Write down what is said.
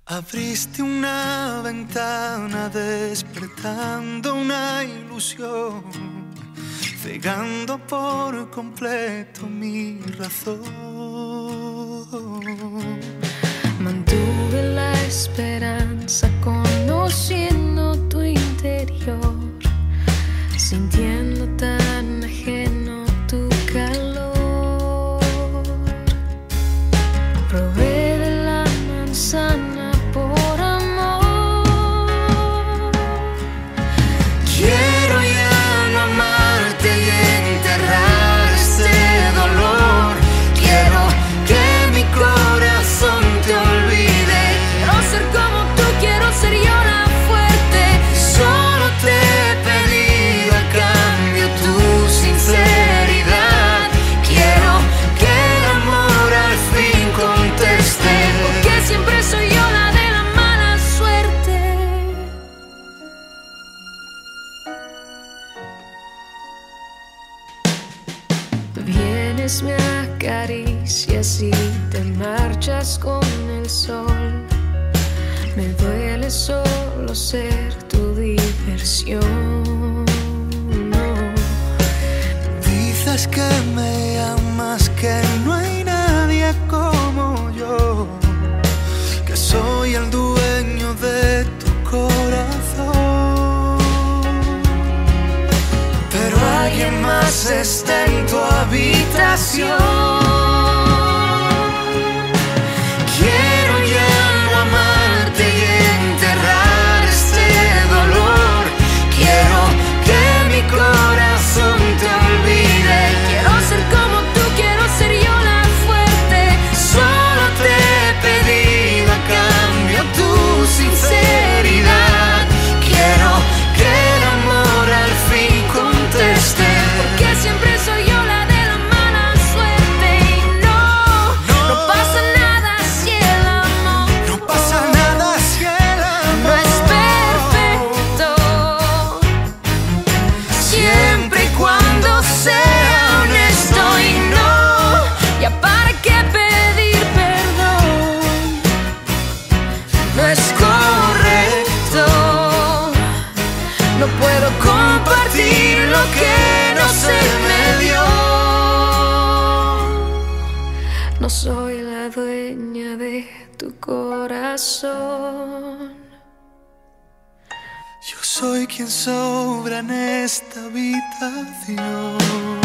Abriste una ventana despertando una ilusión, cegando por completo mi razón. Mantuve la esperanza conociendo tu interior, sintiendo tan ajeno tu calor. Probé de la manzana por amor. Quiero ya no amarte y enterrar este dolor. Quiero que mi corazón te olvide. Quiero ser como tú, quiero ser yo la fuerte. Solo te he pedido a cambio tu sinceridad. Quiero que el amor al fin conteste, Porque siempre soy yo la de la mala suerte. Vienes, me acaricias y te marchas con el sol. Me duele solo ser tu diversión. No. dices que me amas, que no hay nadie como yo, que soy el dueño de tu corazón. Pero alguien más está en tu habitación. Quiero ya no amarte y enterrar este dolor. Quiero que mi corazón te olvide. Quiero ser como tú, quiero ser yo la fuerte. Solo te he pedido a cambio tu sinceridad. Quiero que el amor al fin conteste, Porque siempre soy yo la de la mala suerte. Y no pasa nada si el amor no pasa nada si el no amor es perfecto. siempre y cuando sea honesto. Y no, Ya para qué pedir perdón, no es correcto. no puedo Compartir lo que no se me dio. No soy la dueña de tu corazón. Yo soy quien sobra en esta habitación.